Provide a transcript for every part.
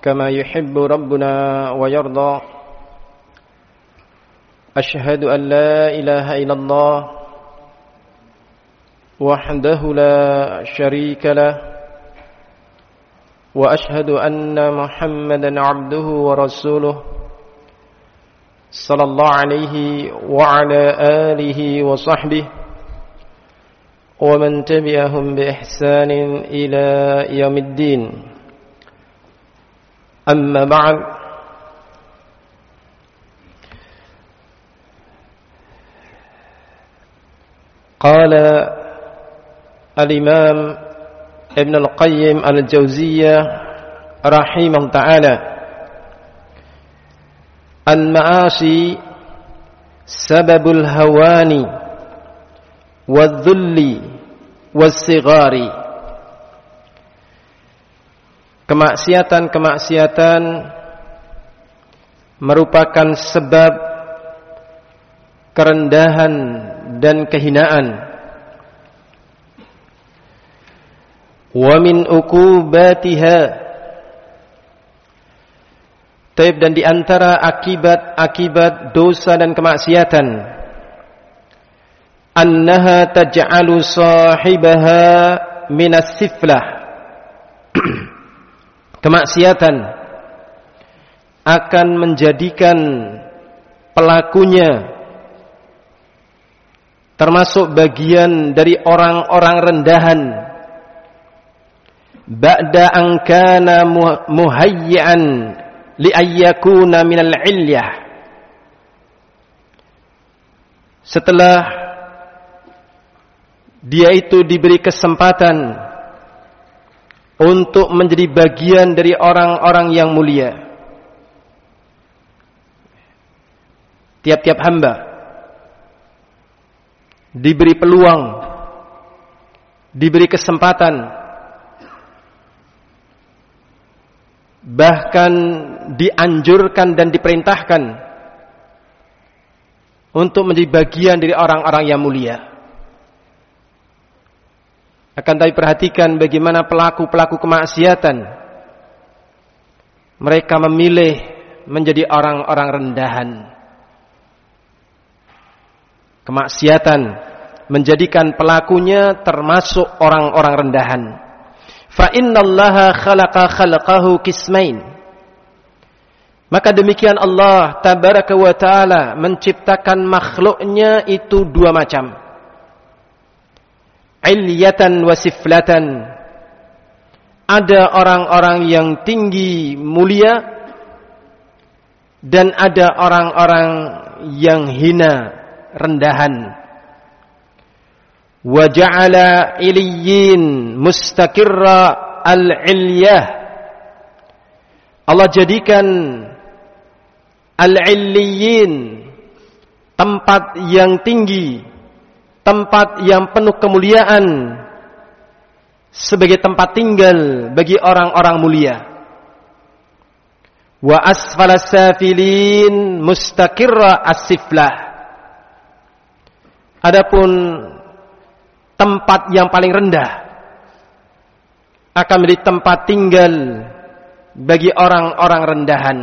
كما يحب ربنا ويرضى أشهد أن لا إله إلا الله وحده لا شريك له وأشهد أن محمدا عبده ورسوله صلى الله عليه وعلى آله وصحبه ومن تبعهم بإحسان إلى يوم الدين أما بعد قال الإمام ابن القيم الجوزية رحمه تعالى المعاصي سبب الهوان والذل والصغار. Kemaksiatan-kemaksiatan merupakan sebab kerendahan dan kehinaan. Wa min uqubatiha, dan di antara akibat-akibat dosa dan kemaksiatan, annaha taj'alu sahibaha minas siflah. Kemaksiatan akan menjadikan pelakunya termasuk bagian dari orang-orang rendahan. Ba'da an kana muhayyan li ayyakuna minal ilyah, setelah dia itu diberi kesempatan untuk menjadi bagian dari orang-orang yang mulia. Tiap-tiap hamba diberi peluang, diberi kesempatan, bahkan dianjurkan dan diperintahkan untuk menjadi bagian dari orang-orang yang mulia. Akan tapi perhatikan bagaimana pelaku-pelaku kemaksiatan, mereka memilih menjadi orang-orang rendahan. Kemaksiatan menjadikan pelakunya termasuk orang-orang rendahan. Fa innallaha khalaqa khalqahu qismain. Maka demikian Allah tabaraka wa taala menciptakan makhluknya itu dua macam. Ilyatan wa siflatan. Ada orang-orang yang tinggi mulia dan ada orang-orang yang hina rendahan. Wa ja'ala iliyyin mustaqirra al-ilyah. Allah jadikan al-iliyyin tempat yang tinggi, tempat yang penuh kemuliaan sebagai tempat tinggal bagi orang-orang mulia. Wa asfala safilin mustaqirra as-siflah. Adapun tempat yang paling rendah akan menjadi tempat tinggal bagi orang-orang rendahan.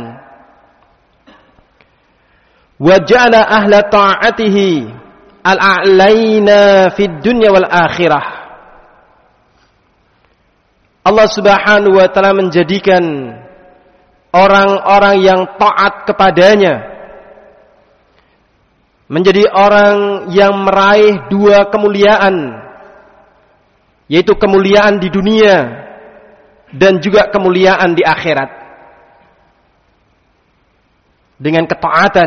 Wa ja'ala ahla ta'atihi al-a'laina fid dunya wal akhirah. Allah Subhanahu wa taala menjadikan orang-orang yang taat kepadanya menjadi orang yang meraih dua kemuliaan, yaitu kemuliaan di dunia dan juga kemuliaan di akhirat. Dengan ketaatan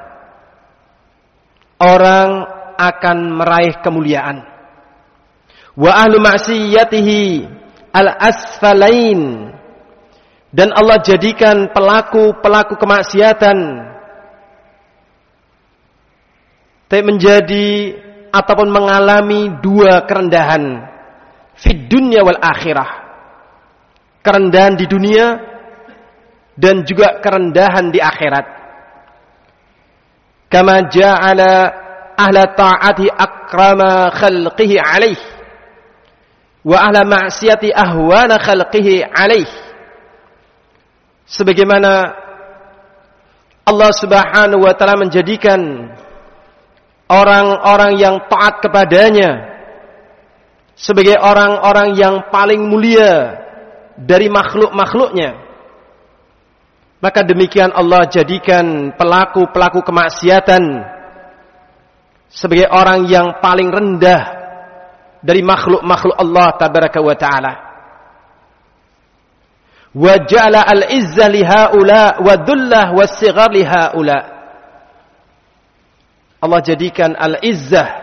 orang akan meraih kemuliaan. Wa ahlu ma'siyatihi al-asfalain. Dan Allah jadikan pelaku-pelaku kemaksiatan menjadi ataupun mengalami dua kerendahan fid dunya wal akhirah. Kerendahan di dunia dan juga kerendahan di akhirat. Kama ja'ala ahla ta'ati akrama khalqihi alaih wa ahla ma'siyati ahwana khalqihi alaih. sebagaimana Allah Subhanahu wa taala menjadikan orang-orang yang taat kepadanya sebagai orang-orang yang paling mulia dari makhluk-makhluknya, maka demikian Allah jadikan pelaku-pelaku kemaksiatan sebagai orang yang paling rendah dari makhluk-makhluk Allah tabaraka wa ta'ala. Wa ja'ala al-izza li haula wa dhullah was-sighar li haula. Allah jadikan al-izzah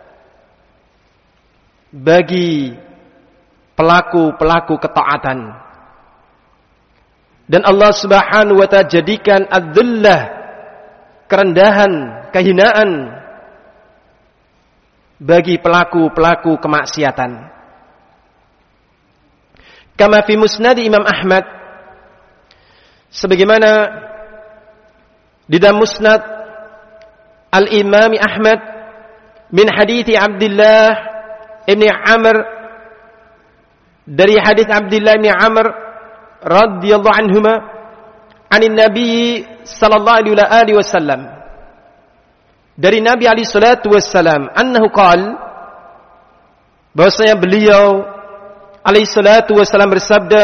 bagi pelaku-pelaku ketaatan, dan Allah Subhanahu wa ta'ala jadikan ad-dhullah, kerendahan, kehinaan bagi pelaku-pelaku kemaksiatan. Kama fi musnad Imam Ahmad, sebagaimana di dalam musnad Al-Imam Ahmad min hadithi Abdullah Ibn Amr, dari hadis Abdullah bin Amr radhiyallahu anhuma, anin Nabi sallallahu alaihi wasallam, dari Nabi alaihi salatu wasallam, annahu qala, bahwasanya beliau alaihi salatu wasallam bersabda,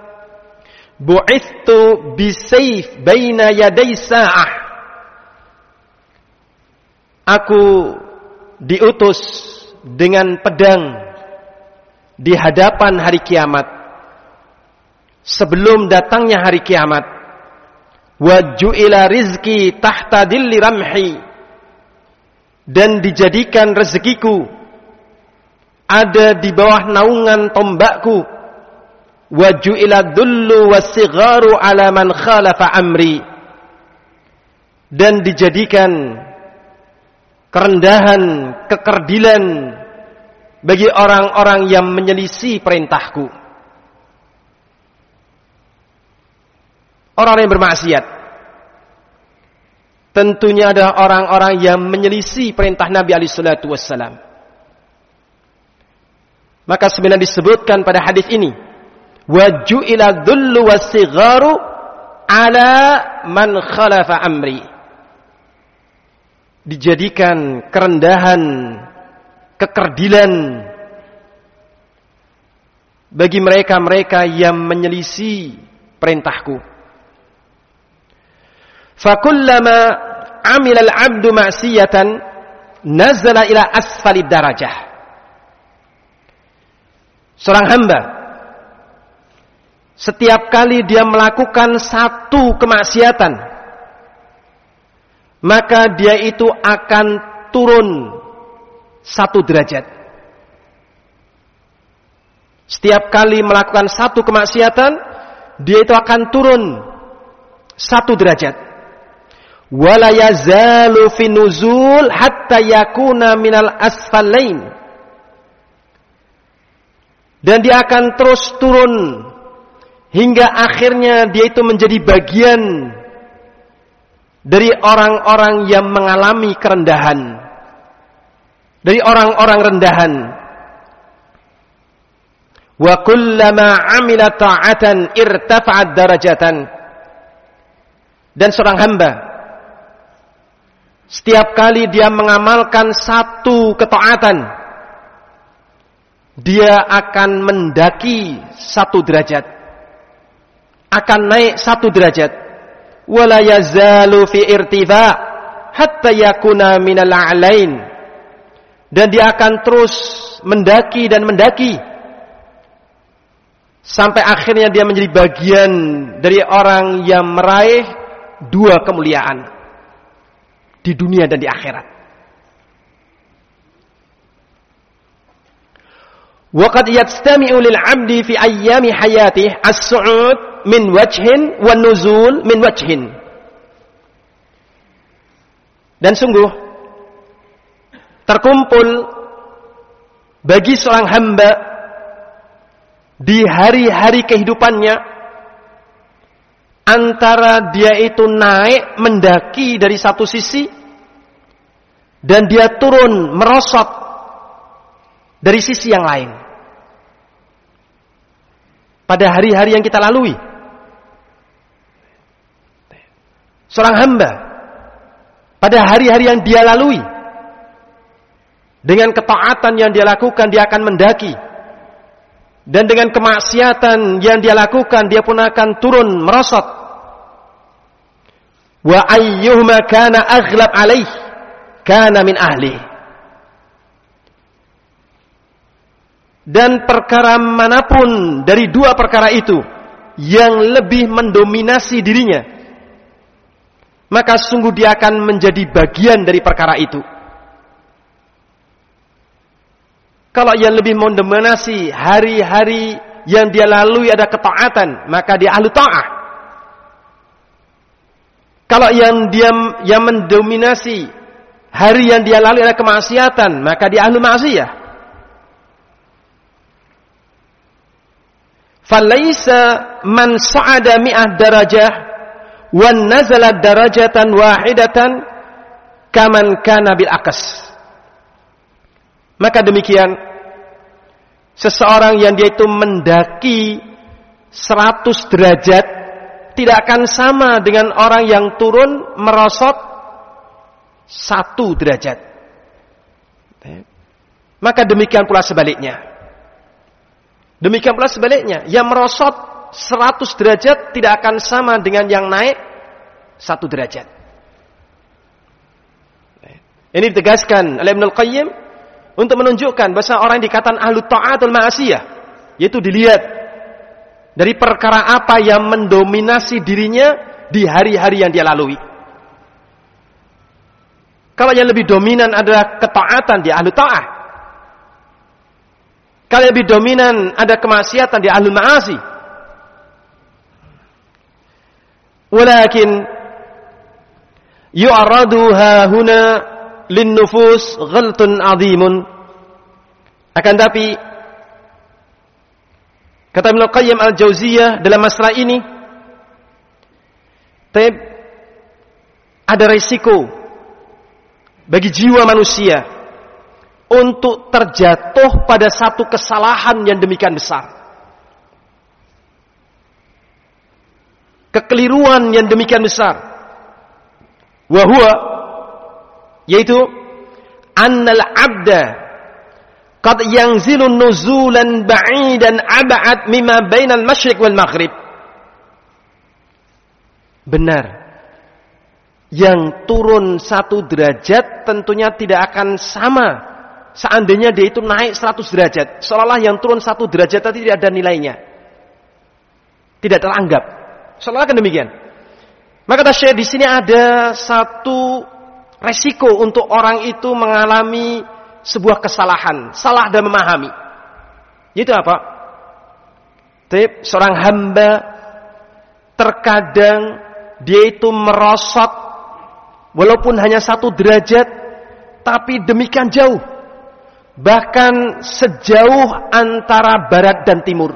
bu'ithtu bisayf baina yaday sa'ah, aku diutus dengan pedang di hadapan hari kiamat, sebelum datangnya hari kiamat. Wa ju'ila rizki tahta dilli ramhi, dan dijadikan rezekiku ada di bawah naungan tombakku. Wa ju'ila dhullu was-sigharu ala man khalafa amri, dan dijadikan kerendahan, kekerdilan bagi orang-orang yang menyelisih perintahku. Orang yang bermaksiat tentunya adalah orang-orang yang menyelisih perintah Nabi alaihi salatu wassalam. Maka sebenarnya disebutkan pada hadis ini, wa ju'ila dhullu was-sigharu ala man khalafa amri, dijadikan kerendahan, kekerdilan bagi mereka-mereka yang menyelisih perintahku. Fakullama amila al-'abdu ma'siyatan nazala ila asfalid darajah. Seorang hamba, setiap kali dia melakukan satu kemaksiatan, maka dia itu akan turun satu derajat. Setiap kali melakukan satu kemaksiatan, dia itu akan turun satu derajat. Wala yazalu fi nuzul hatta yakuna minal asfalain, dan dia akan terus turun hingga akhirnya dia itu menjadi bagian dari orang-orang yang mengalami kerendahan, dari orang-orang rendahan. Wa kullama amila ta'atan irtafa'at darajatan, dan seorang hamba setiap kali dia mengamalkan satu ketaatan, dia akan mendaki satu derajat, akan naik satu derajat. Wala yazalu fi irtifa hatta yakuna minal a'lain, dan dia akan terus mendaki dan mendaki sampai akhirnya dia menjadi bagian dari orang yang meraih dua kemuliaan di dunia dan di akhirat. Wa qad yastami'u lil 'abdi fi ayyami hayatihi as-su'ud min wajhin wa nuzul min wajhin. Dan sungguh terkumpul bagi seorang hamba di hari-hari kehidupannya antara dia itu naik mendaki dari satu sisi dan dia turun merosot dari sisi yang lain. Pada hari-hari yang kita lalui, seorang hamba pada hari-hari yang dia lalui, dengan ketaatan yang dia lakukan dia akan mendaki, dan dengan kemaksiatan yang dia lakukan dia pun akan turun merosot. Wa ayyuhuma kana aghlab alaih kana min ahli. Dan perkara manapun dari dua perkara itu yang lebih mendominasi dirinya, maka sungguh dia akan menjadi bagian dari perkara itu. Kalau yang lebih mendominasi hari-hari yang dia lalui ada ketaatan, maka dia ahlu ta'ah. Kalau yang mendominasi hari yang dia lalui ada kemaksiatan, maka dia ahlu maksiyah. Falaisa man sa'ada mi'ah darajah wan nazala darajatan wahidatan kaman kana bil aqas. Maka demikian seseorang yang dia itu mendaki 100 derajat tidak akan sama dengan orang yang turun merosot 1 derajat. Maka demikian pula sebaliknya. Demikian pula sebaliknya, yang merosot 100 derajat tidak akan sama dengan yang naik 1 derajat. Ini ditegaskan oleh Ibnul Qayyim untuk menunjukkan bahwa orang yang dikatakan ahlu ta'atul ma'asiyah, yaitu dilihat dari perkara apa yang mendominasi dirinya di hari-hari yang dia lalui. Kalau yang lebih dominan adalah ketaatan, dia ahlu ta'ah. Kalau lebih dominan ada kemaksiatan, dia ahlu ma'asi. Walakin yu'aradu hahuna linnufus ghaltun azimun. Akan tapi kata Ibnu Qayyim al-Jauziyah dalam masalah ini, ada risiko bagi jiwa manusia untuk terjatuh pada satu kesalahan yang demikian besar, kekeliruan yang demikian besar, wahua, yaitu annal abda qad yanzilu nuzulan ba'idan ab'ad mimma bainal masyriq wal maghrib. Benar, yang turun 1 derajat tentunya tidak akan sama seandainya dia itu naik 100 derajat. Seolah-olah yang turun 1 derajat tadi tidak ada nilainya, tidak teranggap, seolah-olah kan demikian. Maka kata Syekh, di sini ada satu resiko untuk orang itu mengalami sebuah kesalahan, salah dan memahami. Itu apa? Seorang hamba terkadang dia itu merosot walaupun hanya 1 derajat, tapi demikian jauh, bahkan sejauh antara barat dan timur.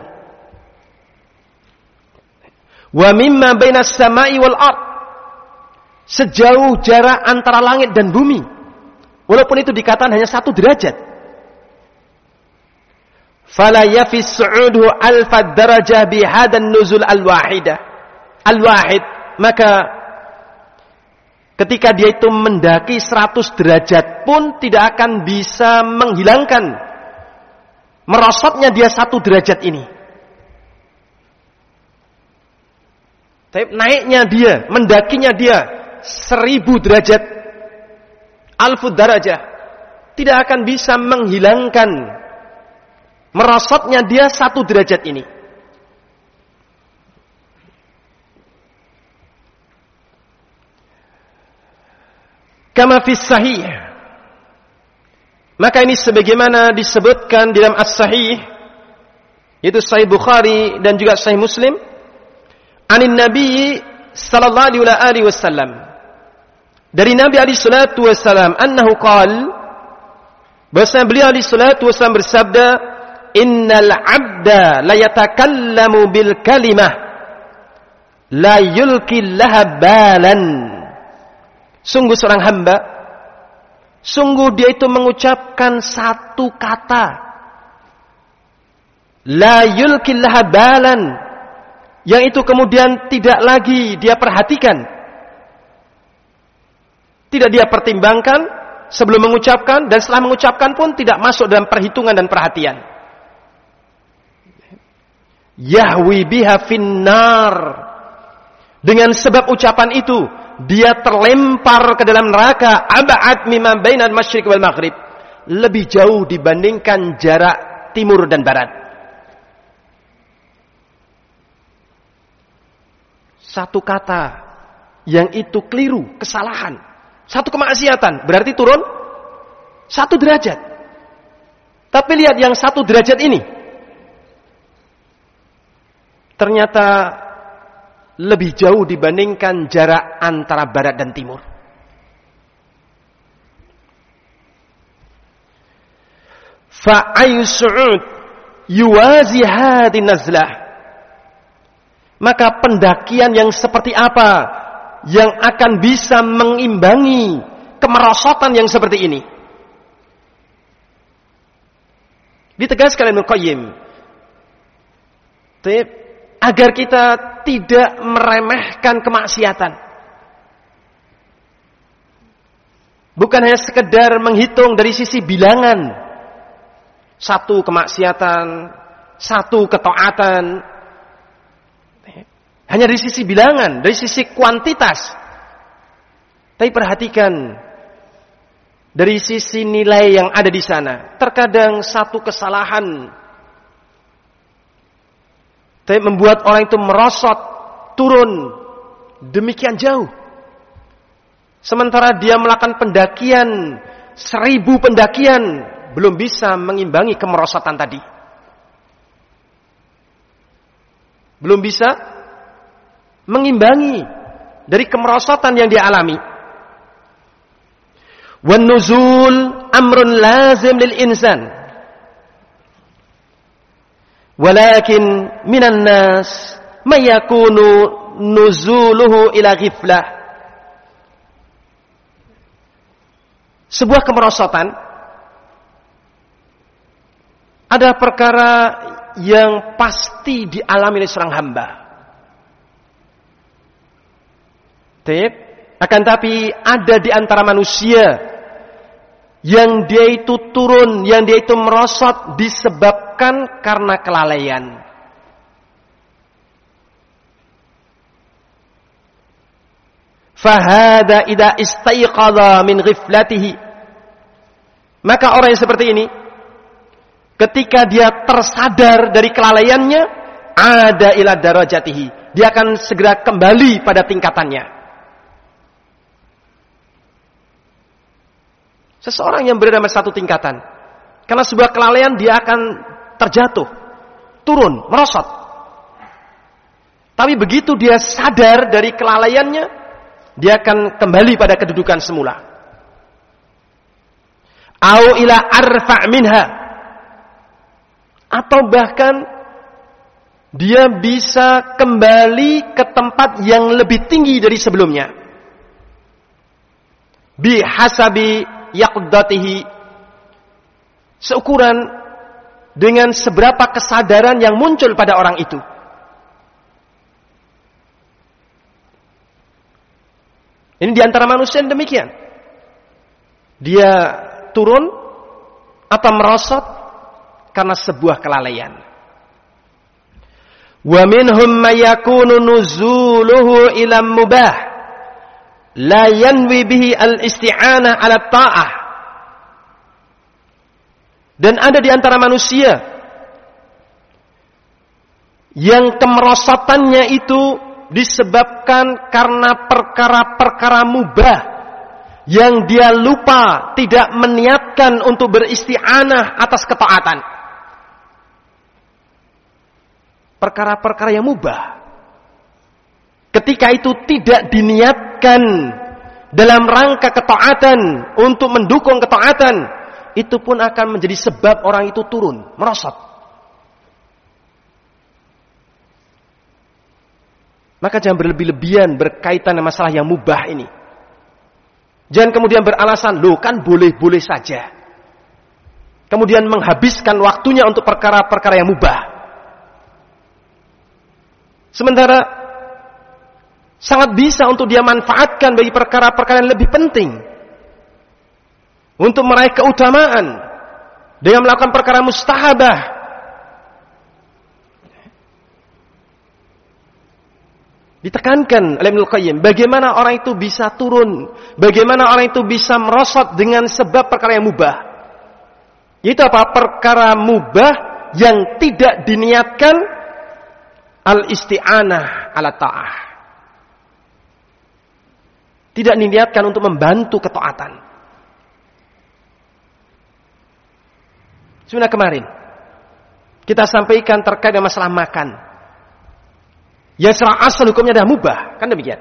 Wa mimma bainas sama'i wal ard, sejauh jarak antara langit dan bumi, walaupun itu dikatakan hanya 1 derajat. Fala yafis su'uduhu alfa darajah bihadan nuzul al-wahid. Maka ketika dia itu mendaki 100 derajat pun tidak akan bisa menghilangkan merosotnya dia 1 derajat ini. Tapi naiknya dia, mendakinya dia 1000 derajat, alfu darajah, tidak akan bisa menghilangkan merosotnya dia 1 derajat ini. Kama fis sahih, maka ini sebagaimana disebutkan di dalam as-sahih, yaitu Sahih Bukhari dan juga Sahih Muslim, anin Nabi sallallahu alaihi wasallam, dari Nabi alaihi salatu wasallam, annahu qaal, bahwasanya beliau alaihi salatu wasallam bersabda, innal abda la yatakallamu bil kalimah la yulki laha balan. Sungguh seorang hamba, sungguh dia itu mengucapkan satu kata, la yulki laha balan, yang itu kemudian tidak lagi dia perhatikan, Tidak dia pertimbangkan sebelum mengucapkan, dan setelah mengucapkan pun tidak masuk dalam perhitungan dan perhatian. Yahwi biha finnar. Dengan sebab ucapan itu, dia terlempar ke dalam neraka. Ab'ad mimma bainal masyriq wal maghrib. Lebih jauh dibandingkan jarak timur dan barat. Satu kata yang itu keliru, kesalahan, satu kemaksiatan, berarti turun 1 derajat. Tapi lihat yang 1 derajat ini, ternyata lebih jauh dibandingkan jarak antara barat dan timur. Fa'ayu su'ud yuwazi hadhi nazlah. Maka pendakian yang seperti apa yang akan bisa mengimbangi kemerosotan yang seperti ini? Ditegaskan Ibnu Qayyim, agar kita tidak meremehkan kemaksiatan. Bukan hanya sekedar menghitung dari sisi bilangan, 1 kemaksiatan, 1 ketaatan, hanya dari sisi bilangan, dari sisi kuantitas. Tapi perhatikan dari sisi nilai yang ada di sana. Terkadang 1 kesalahan tapi membuat orang itu merosot, turun demikian jauh. Sementara dia melakukan pendakian 1000 pendakian, belum bisa mengimbangi kemerosotan tadi. Belum bisa mengimbangi dari kemerosotan yang dia alami. Wan nuzul amrun lazim lil insan. Walakin minan nas may yakunu nuzuluhu ila ghiflah. Sebuah kemerosotan ada perkara yang pasti dialami oleh seorang hamba. Akan tapi ada di antara manusia yang dia itu turun, yang dia itu merosot disebabkan karena kelalaian. Fahada idza istayqadha min ghiflatihi. Maka orang yang seperti ini, ketika dia tersadar dari kelalaiannya, ada ila darajatihi, dia akan segera kembali pada tingkatannya. Seseorang yang berada pada 1 tingkatan, karena sebuah kelalaian dia akan terjatuh, turun, merosot. Tapi begitu dia sadar dari kelalaiannya, dia akan kembali pada kedudukan semula. Au ila arfa' minha. Atau bahkan dia bisa kembali ke tempat yang lebih tinggi dari sebelumnya. Bihasabi yaqdatihi, seukuran dengan seberapa kesadaran yang muncul pada orang itu. Ini diantara manusia yang demikian. Dia turun atau merosot karena sebuah kelalaian. Wa minhum may yakunu nuzuluhu ila mubah la yanwi bihi al-isti'anah ala ta'ah. Dan ada di antara manusia yang kemerosotannya itu disebabkan karena perkara-perkara mubah yang dia lupa, tidak meniatkan untuk beristi'anah atas ketaatan. Perkara-perkara yang mubah, ketika itu tidak diniatkan dalam rangka ketaatan untuk mendukung ketaatan, itu pun akan menjadi sebab orang itu turun, merosot. Maka jangan berlebih-lebihan berkaitan dengan masalah yang mubah ini. Jangan kemudian beralasan, loh kan boleh-boleh saja. Kemudian menghabiskan waktunya untuk perkara-perkara yang mubah. Sementara sangat bisa untuk dia manfaatkan bagi perkara-perkara yang lebih penting. untuk meraih keutamaan dengan melakukan perkara mustahabah. Ditekankan oleh Ibnu Qayyim bagaimana orang itu bisa turun, bagaimana orang itu bisa merosot dengan sebab perkara yang mubah. Itu apa? Perkara mubah yang tidak diniatkan al-isti'anah ala ta'ah. Tidak diniatkan untuk membantu ketaatan. Sudah kemarin kita sampaikan terkait dengan masalah makan. Ya secara asal hukumnya adalah mubah, kan demikian.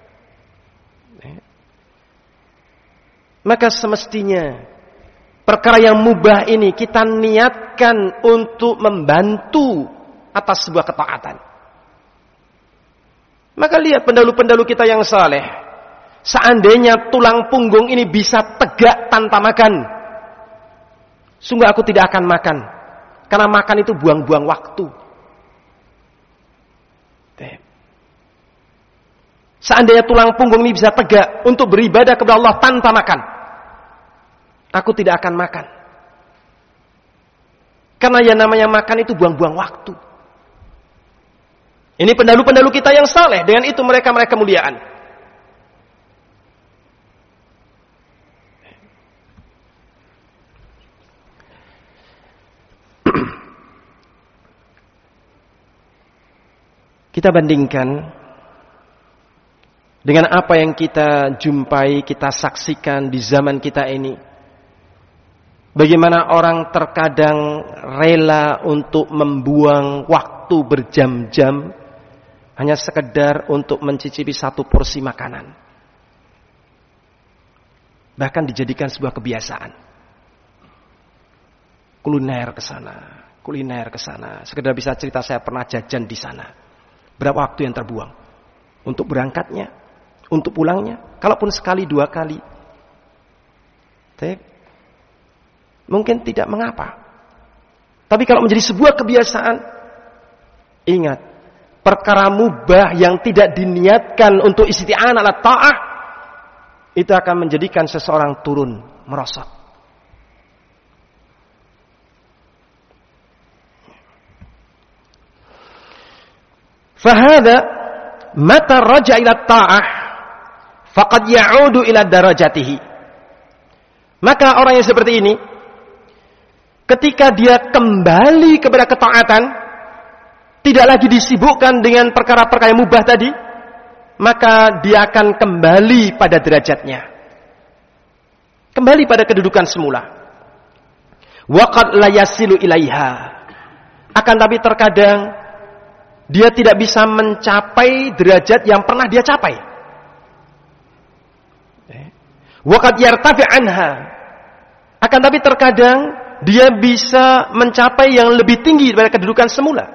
Maka semestinya perkara yang mubah ini kita niatkan untuk membantu atas sebuah ketaatan. Maka lihat pendahulu-pendahulu kita yang saleh, seandainya tulang punggung ini bisa tegak tanpa makan, sungguh aku tidak akan makan, karena makan itu buang-buang waktu. Seandainya tulang punggung ini bisa tegak untuk beribadah kepada Allah tanpa makan, aku tidak akan makan. Karena yang namanya makan itu buang-buang waktu. Ini pendahulu-pendahulu kita yang saleh, dengan itu mereka muliaan. Kita bandingkan dengan apa yang kita jumpai, kita saksikan di zaman kita ini. Bagaimana orang terkadang rela untuk membuang waktu berjam-jam hanya sekedar untuk mencicipi satu porsi makanan. Bahkan dijadikan sebuah kebiasaan. Kuliner ke sana. Sekedar bisa cerita saya pernah jajan di sana. Berapa waktu yang terbuang? Untuk berangkatnya, untuk pulangnya, kalaupun sekali dua kali. Mungkin tidak mengapa. Tapi kalau menjadi sebuah kebiasaan, ingat, perkara mubah yang tidak diniatkan untuk isti'anah ala ta'ah, itu akan menjadikan seseorang turun, merosot. Fahada mata raja ila ta'ah faqad ya'udu ila darajatihi. Maka orang yang seperti ini, ketika dia kembali kepada ketaatan, tidak lagi disibukkan dengan perkara-perkara yang mubah tadi, maka dia akan kembali pada derajatnya, kembali pada kedudukan semula. Waqad la yasilu ilaiha. Akan tapi terkadang dia tidak bisa mencapai derajat yang pernah dia capai. Waqad yartafi anha. Akan tapi terkadang dia bisa mencapai yang lebih tinggi daripada kedudukan semula.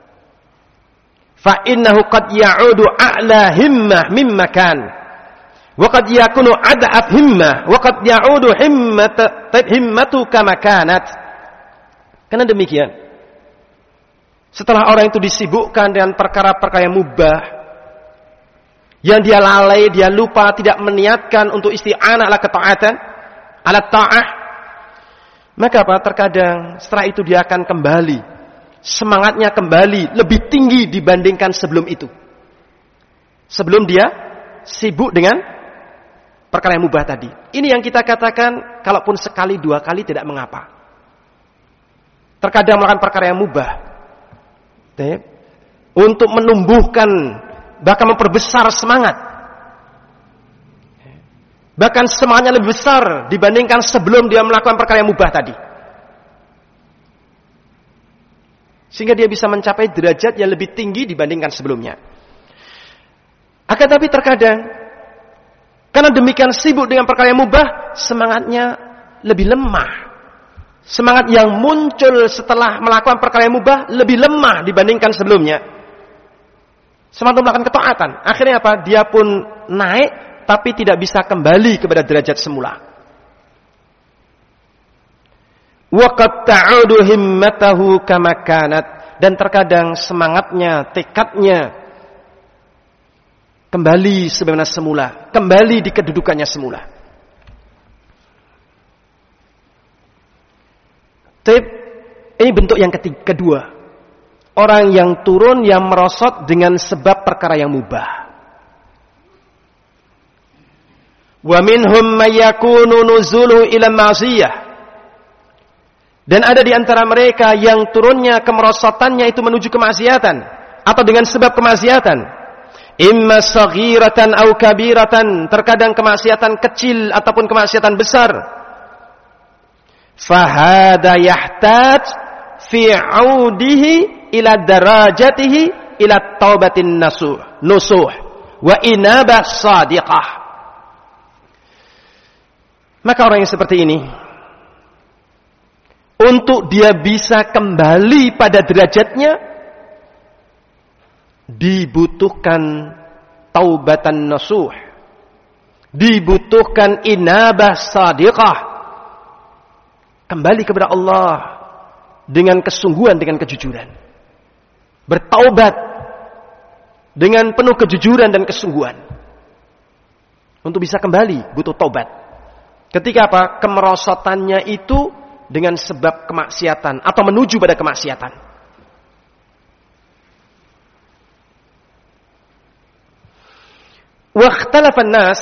Fa innahu qad ya'udu a'la himmah mimma kan. Wa qad yakunu ad'af himmah, wa qad ya'udu himmatu kama kanat. Karena demikian, setelah orang itu disibukkan dengan perkara-perkara yang mubah, yang dia lalai, dia lupa, tidak meniatkan untuk isti'anah ala ketaatan, ala ta'ah, maka apa? Terkadang setelah itu dia akan kembali, semangatnya kembali lebih tinggi dibandingkan sebelum itu. Sebelum dia sibuk dengan perkara yang mubah tadi. Ini yang kita katakan, kalaupun sekali dua kali tidak mengapa. Terkadang melakukan perkara yang mubah untuk menumbuhkan, bahkan memperbesar semangat, bahkan semangatnya lebih besar dibandingkan sebelum dia melakukan perkara yang mubah tadi, sehingga dia bisa mencapai derajat yang lebih tinggi dibandingkan sebelumnya. Akan tapi terkadang karena demikian sibuk dengan perkara yang mubah, semangatnya lebih lemah. Semangat yang muncul setelah melakukan perkara yang mubah lebih lemah dibandingkan sebelumnya. Semangat melakukan ketaatan. Akhirnya apa? Dia pun naik, tapi tidak bisa kembali kepada derajat semula. Wa qad ta'udu himmatahu kama kanat. Dan terkadang semangatnya, tekadnya kembali sebagaimana semula, kembali di kedudukannya semula. Ini bentuk yang kedua. Orang yang turun yang merosot dengan sebab perkara yang mubah. Wa minhum may yakunu nuzuluhu ila ma'siyah. Dan ada di antara mereka yang turunnya kemerosotannya itu menuju kemaksiatan atau dengan sebab kemaksiatan. Imma saghiratan au kabiratan, terkadang kemaksiatan kecil ataupun kemaksiatan besar. Fahada yahtaj fi 'audihi ila darajatihi ila taubatin nusuh wa inabah sadiqah. Maka orang yang seperti ini, untuk dia bisa kembali pada derajatnya, dibutuhkan taubatan nasuh, dibutuhkan inabah sadiqah, kembali kepada Allah dengan kesungguhan, dengan kejujuran, bertaubat dengan penuh kejujuran dan kesungguhan. Untuk bisa kembali butuh taubat. Ketika apa? Kemerosotannya itu dengan sebab kemaksiatan atau menuju pada kemaksiatan. Wa ikhtalafa an-nas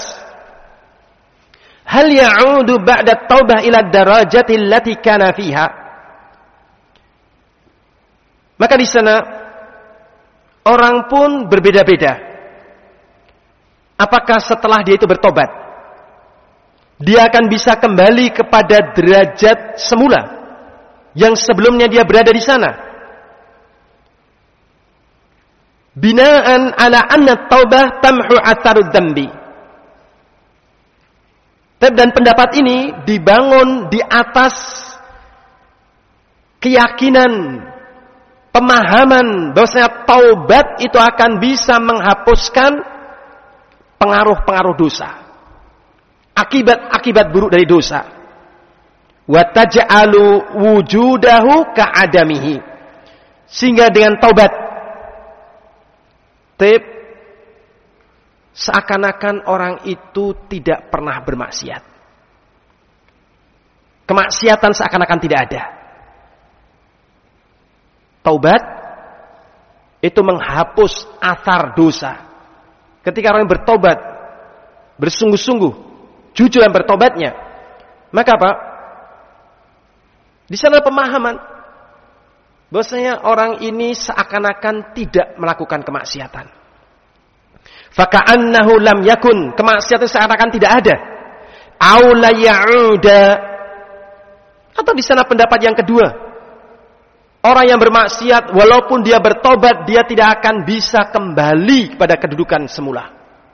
hal ya'udu ba'da at-taubah ila ad-darajati allati kana fiha. Maka di sana orang pun berbeda-beda. Apakah setelah dia itu bertobat, dia akan bisa kembali kepada derajat semula yang sebelumnya dia berada di sana? Binaan ala anna taubah tamhu atharud dambi. Dan pendapat ini dibangun di atas keyakinan, pemahaman bahwasanya taubat itu akan bisa menghapuskan pengaruh-pengaruh dosa, akibat-akibat buruk dari dosa. Wa taj'alu wujudahu ka'adamihi. Sehingga dengan taubat, seakan-akan orang itu tidak pernah bermaksiat. Kemaksiatan seakan-akan tidak ada. Taubat itu menghapus athar dosa. Ketika orang bertobat, bersungguh-sungguh, jujur dalam bertobatnya, maka apa? Di sana pemahaman bahwasanya orang ini seakan-akan tidak melakukan kemaksiatan. Faka'annahu lam yakun, kemaksiatan seakan-akan tidak ada. Au la ya'uda. Atau di sana pendapat yang kedua, orang yang bermaksiat walaupun dia bertobat, dia tidak akan bisa kembali kepada kedudukan semula.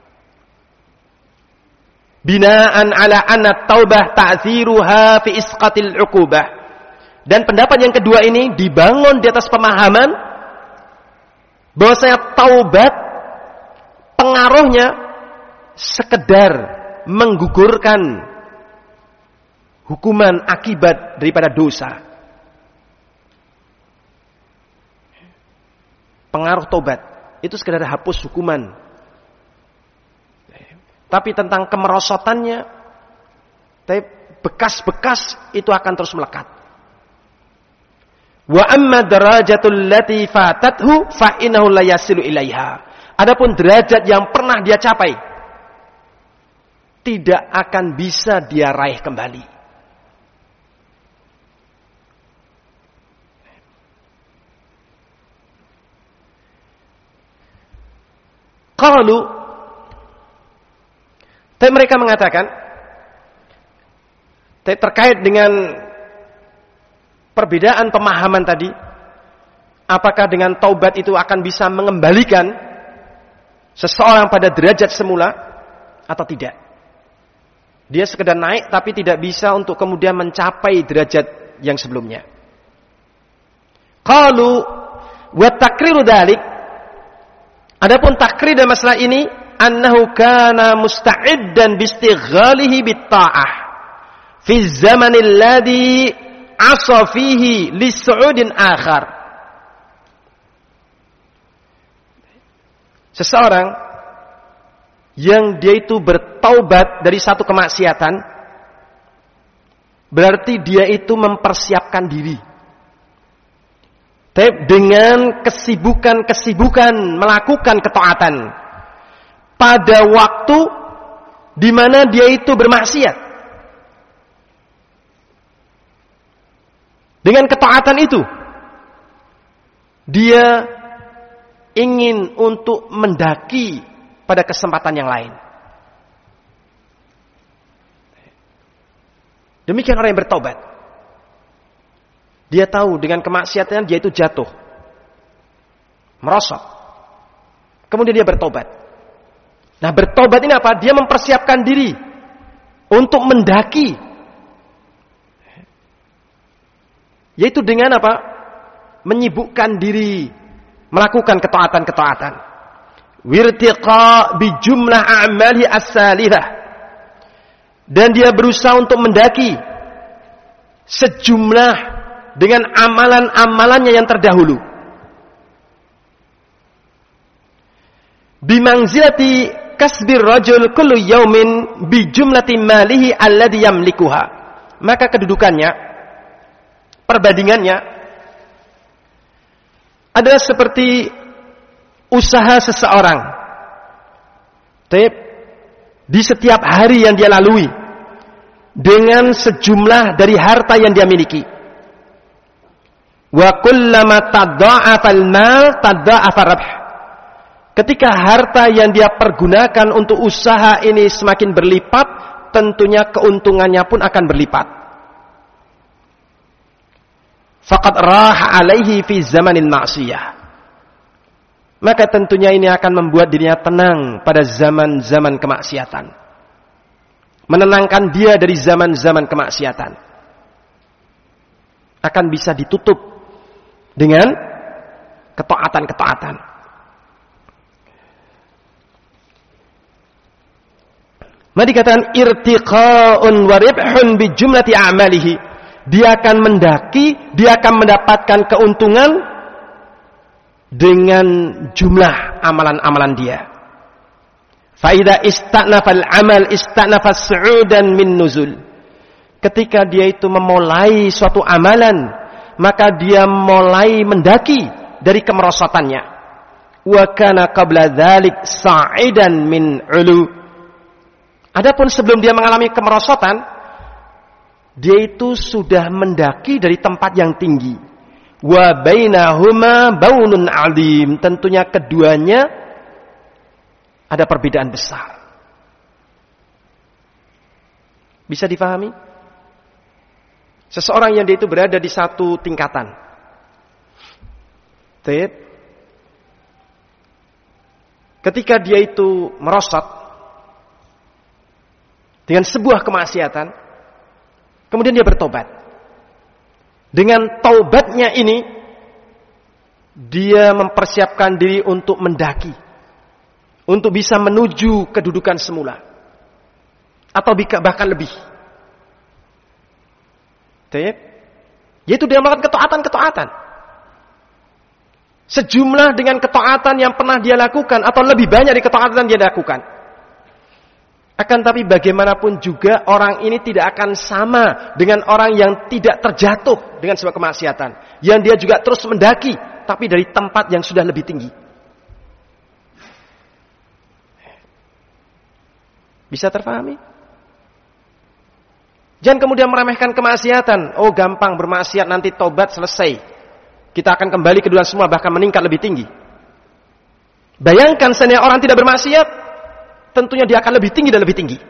Binaan ala anna taubah ta'ziruha fi isqatil uqubah. Dan pendapat yang kedua ini dibangun di atas pemahaman bahwasanya taubat pengaruhnya sekedar menggugurkan hukuman akibat daripada dosa. Pengaruh taubat itu sekedar hapus hukuman. Tapi tentang kemerosotannya, bekas-bekas itu akan terus melekat. Wa amma darajatul lati fatathu fa innahu la yasilu ilaiha. Adapun derajat yang pernah dia capai, tidak akan bisa dia raih kembali. Qalu, tapi mereka mengatakan terkait dengan perbedaan pemahaman tadi, apakah dengan taubat itu akan bisa mengembalikan seseorang pada derajat semula atau tidak? Dia sekedar naik tapi tidak bisa untuk kemudian mencapai derajat yang sebelumnya. Qalu wa takriru dzalik. Adapun takrir dalam masalah ini, annahu kana musta'iddan bistighalihi bitta'ah fi zamanil ladzi asa fihi li su'udin akhar. Seseorang yang dia itu bertaubat dari satu kemaksiatan, berarti dia itu mempersiapkan diri dengan kesibukan melakukan ketaatan pada waktu di mana dia itu bermaksiat. Dengan ketaatan itu dia ingin untuk mendaki pada kesempatan yang lain. Demikian orang yang bertobat. Dia tahu dengan kemaksiatannya dia itu jatuh, merosot. Kemudian dia bertobat. Nah, bertobat ini apa? Dia mempersiapkan diri untuk mendaki. Yaitu dengan apa? Menyibukkan diri melakukan ketaatan-ketaatan. Wirtiqa bi jumlah a'mali as-salihah. Dan dia berusaha untuk mendaki sejumlah dengan amalan-amalannya yang terdahulu. Bimangzilati kasbir rajul kullu yaumin bi jumlati malihi alladhi yamlikuha. Maka kedudukannya, perbandingannya adalah seperti usaha seseorang. Di setiap hari yang dia lalui dengan sejumlah dari harta yang dia miliki. Wa kullama tadha'afa al-mal tadha'afa rabh. Ketika harta yang dia pergunakan untuk usaha ini semakin berlipat, tentunya keuntungannya pun akan berlipat. Faqad raha alaihi fi zamanil ma'siyah. Maka tentunya ini akan membuat dirinya tenang pada zaman-zaman kemaksiatan. Menenangkan dia dari zaman-zaman kemaksiatan. Akan bisa ditutup dengan ketaatan-ketaatan. Maka dikatakan irtiqa'un wa ribhun bi jumlati a'malihi. Dia akan mendaki, dia akan mendapatkan keuntungan dengan jumlah amalan-amalan dia. Faida istanafal amal istanafas su'udan min nuzul. Ketika dia itu memulai suatu amalan, maka dia mulai mendaki dari kemerosotannya. Wa kana qabla dzalik sa'idan min ulu. Adapun sebelum dia mengalami kemerosotan, dia itu sudah mendaki dari tempat yang tinggi. Wa bainahuma baunun 'adzim. Tentunya keduanya ada perbedaan besar. Bisa difahami? Seseorang yang dia itu berada di satu tingkatan. Ketika dia itu merosot dengan sebuah kemaksiatan, kemudian dia bertobat. Dengan taubatnya ini, dia mempersiapkan diri untuk mendaki, untuk bisa menuju kedudukan semula, atau bahkan lebih. Yaitu dia melakukan ketaatan-ketaatan. Sejumlah dengan ketaatan yang pernah dia lakukan, atau lebih banyak dari ketaatan yang dia lakukan. Akan tapi bagaimanapun juga orang ini tidak akan sama dengan orang yang tidak terjatuh dengan sebuah kemaksiatan. Yang dia juga terus mendaki, tapi dari tempat yang sudah lebih tinggi. Bisa terpahami? Jangan kemudian meremehkan kemaksiatan. Oh gampang bermaksiat, nanti tobat selesai. Kita akan kembali ke dunia semua, bahkan meningkat lebih tinggi. Bayangkan seandainya orang tidak bermaksiat, tentunya dia akan lebih tinggi dan lebih tinggi.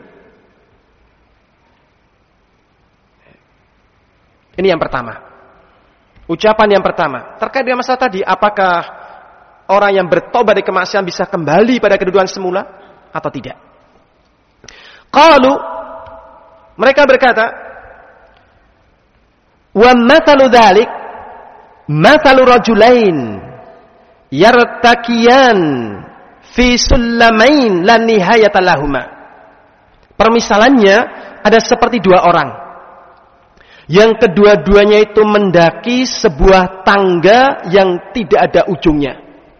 Ini yang pertama. Ucapan yang pertama. Terkait dengan masalah tadi, apakah orang yang bertobat dari kemaksiatan bisa kembali pada kedudukan semula atau tidak? Qalu, mereka berkata, wa mathalu dzalik mathalu rajulain yartaqiyan fi sullamain la nihayata lahuma. Permisalannya ada seperti dua orang yang kedua-duanya itu mendaki sebuah tangga yang tidak ada ujungnya.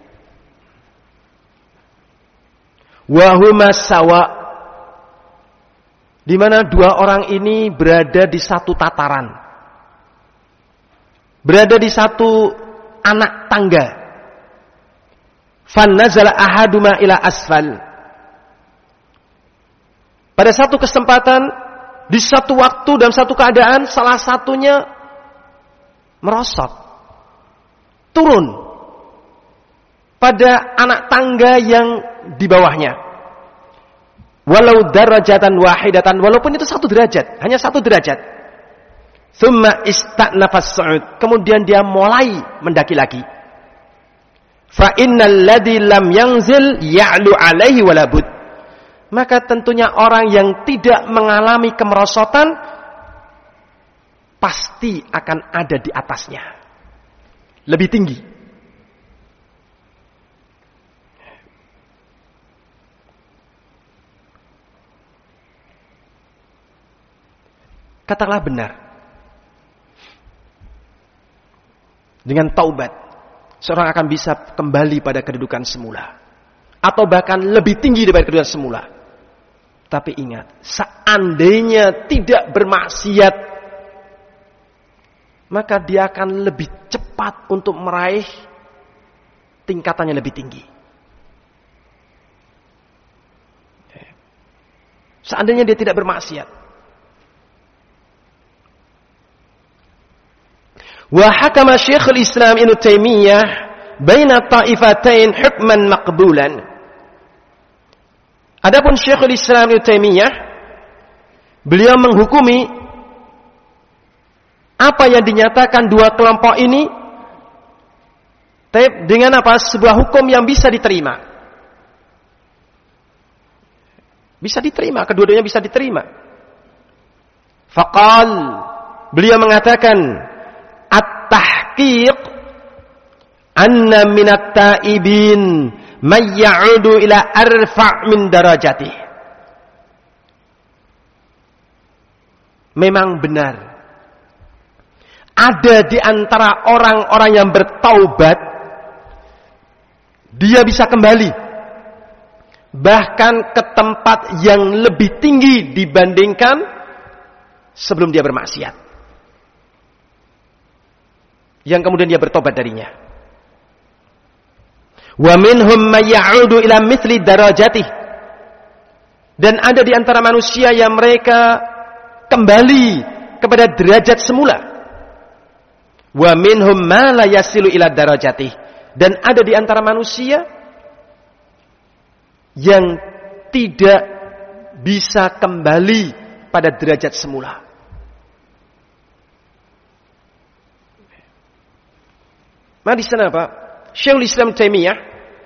Wa huma sawa, di mana dua orang ini berada di satu tataran, berada di satu anak tangga. Fanazala ahaduma ila asfal. Pada satu kesempatan, di satu waktu, dalam satu keadaan, salah satunya merosot, turun pada anak tangga yang di bawahnya. Walau darajatan wahidatan, walaupun itu satu derajat, hanya satu derajat. Tsumma ista'nafas su'ud, kemudian dia mulai mendaki lagi. Fa innal ladzi lam yanzil ya'lu alaihi wala bud. Maka tentunya orang yang tidak mengalami kemerosotan pasti akan ada di atasnya, lebih tinggi. Katakanlah benar. Dengan taubat, seorang akan bisa kembali pada kedudukan semula. Atau bahkan lebih tinggi daripada kedudukan semula. Tapi ingat, seandainya tidak bermaksiat, maka dia akan lebih cepat untuk meraih tingkatannya lebih tinggi. Seandainya dia tidak bermaksiat. Wa hakama Syekhul Islam Ibnu Taimiyah baina ta'ifatain hukman maqbulan. Adapun Syekhul Islam Ibnu Taimiyah, beliau menghukumi apa yang dinyatakan dua kelompok ini dengan apa? Sebuah hukum yang bisa diterima. Bisa diterima, kedua-duanya bisa diterima. Faqal, beliau mengatakan, at-tahqiq anna minat ta'ibin man ya'udu ila arfa' min darajatih. Memang benar, ada di antara orang-orang yang bertaubat, dia bisa kembali bahkan ke tempat yang lebih tinggi dibandingkan sebelum dia bermaksiat, yang kemudian dia bertobat darinya. Wa minhum may ya'udu ila mithli darajatih. Dan ada di antara manusia yang mereka kembali kepada derajat semula. Wa minhum ma la yasilu ila darajatih. Dan ada di antara manusia yang tidak bisa kembali pada derajat semula. Maka di sana Pak, Syekhul Islam Taimiyah,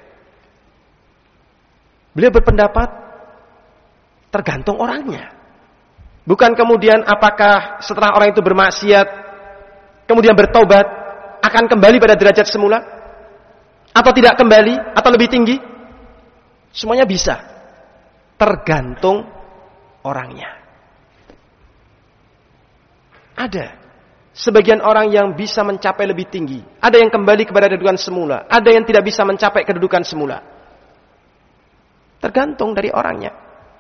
beliau berpendapat tergantung orangnya. Bukan kemudian apakah setelah orang itu bermaksiat kemudian bertaubat akan kembali pada derajat semula atau tidak kembali atau lebih tinggi. Semuanya bisa, tergantung orangnya. Ada sebagian orang yang bisa mencapai lebih tinggi, ada yang kembali kepada kedudukan semula, ada yang tidak bisa mencapai kedudukan semula. Tergantung dari orangnya.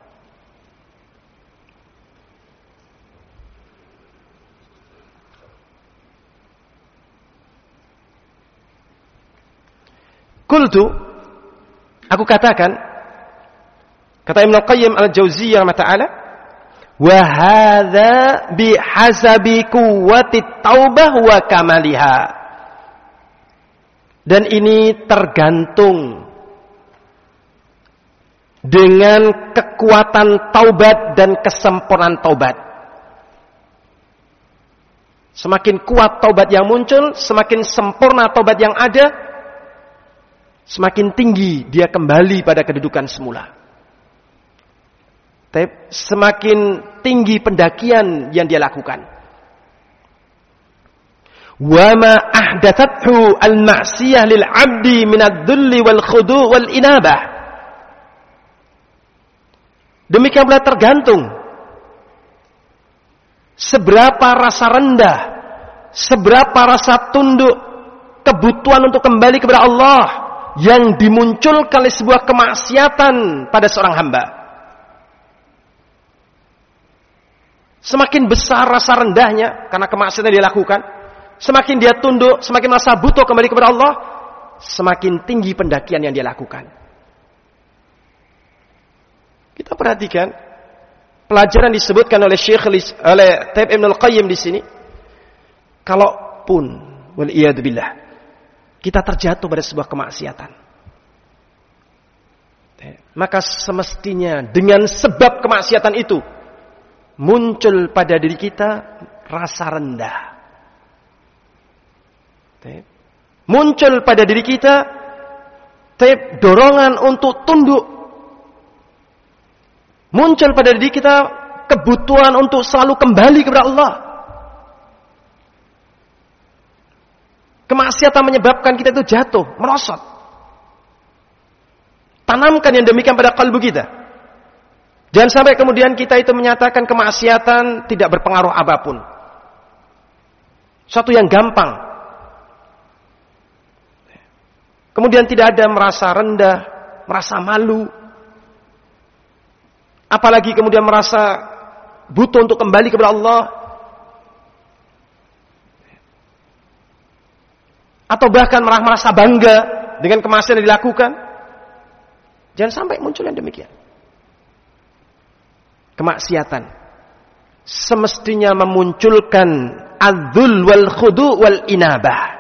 Qultu, aku katakan, kata Ibnu Qayyim al-Jauziyah ta'ala, wa hadza bihasabi quwwati taubah wa kamaliha. Dan ini tergantung dengan kekuatan taubat dan kesempurnaan taubat. Semakin kuat taubat yang muncul, semakin sempurna taubat yang ada, semakin tinggi dia kembali pada kedudukan semula. Semakin tinggi pendakian yang dia lakukan. Wa ma ahdathathu al-ma'siyah lil 'abdi min ad-dhulli wal khudu' wal inabah. Demikian pula tergantung seberapa rasa rendah, seberapa rasa tunduk, kebutuhan untuk kembali kepada Allah yang dimunculkan oleh sebuah kemaksiatan pada seorang hamba. Semakin besar rasa rendahnya karena kemaksiatan yang dia lakukan, semakin dia tunduk, semakin merasa butuh kembali kepada Allah, semakin tinggi pendakian yang dia lakukan. Kita perhatikan pelajaran disebutkan oleh Taib Ibn Al-Qayyim di sini. Kalaupun wal iyad billah kita terjatuh pada sebuah kemaksiatan, maka semestinya dengan sebab kemaksiatan itu muncul pada diri kita rasa rendah. Muncul pada diri kita dorongan untuk tunduk. Muncul pada diri kita kebutuhan untuk selalu kembali kepada Allah. Kemaksiatan menyebabkan kita itu jatuh, merosot. Tanamkan yang demikian pada kalbu kita. Jangan sampai kemudian kita itu menyatakan kemaksiatan tidak berpengaruh apapun. Suatu yang gampang. Kemudian tidak ada merasa rendah, merasa malu. Apalagi kemudian merasa butuh untuk kembali kepada Allah. Atau bahkan merasa bangga dengan kemaksiatan yang dilakukan. Jangan sampai muncul yang demikian. Kemaksiatan semestinya memunculkan adzul wal khudu wal inabah.